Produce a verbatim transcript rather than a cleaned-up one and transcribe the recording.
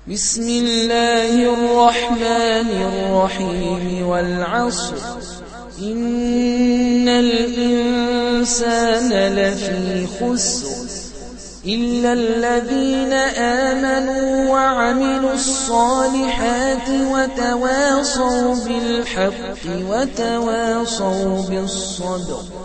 بسم الله الرحمن الرحيم والعصر إن الإنسان لفي خسر إلا الذين آمنوا وعملوا الصالحات وتواصوا بالحق وتواصوا بالصبر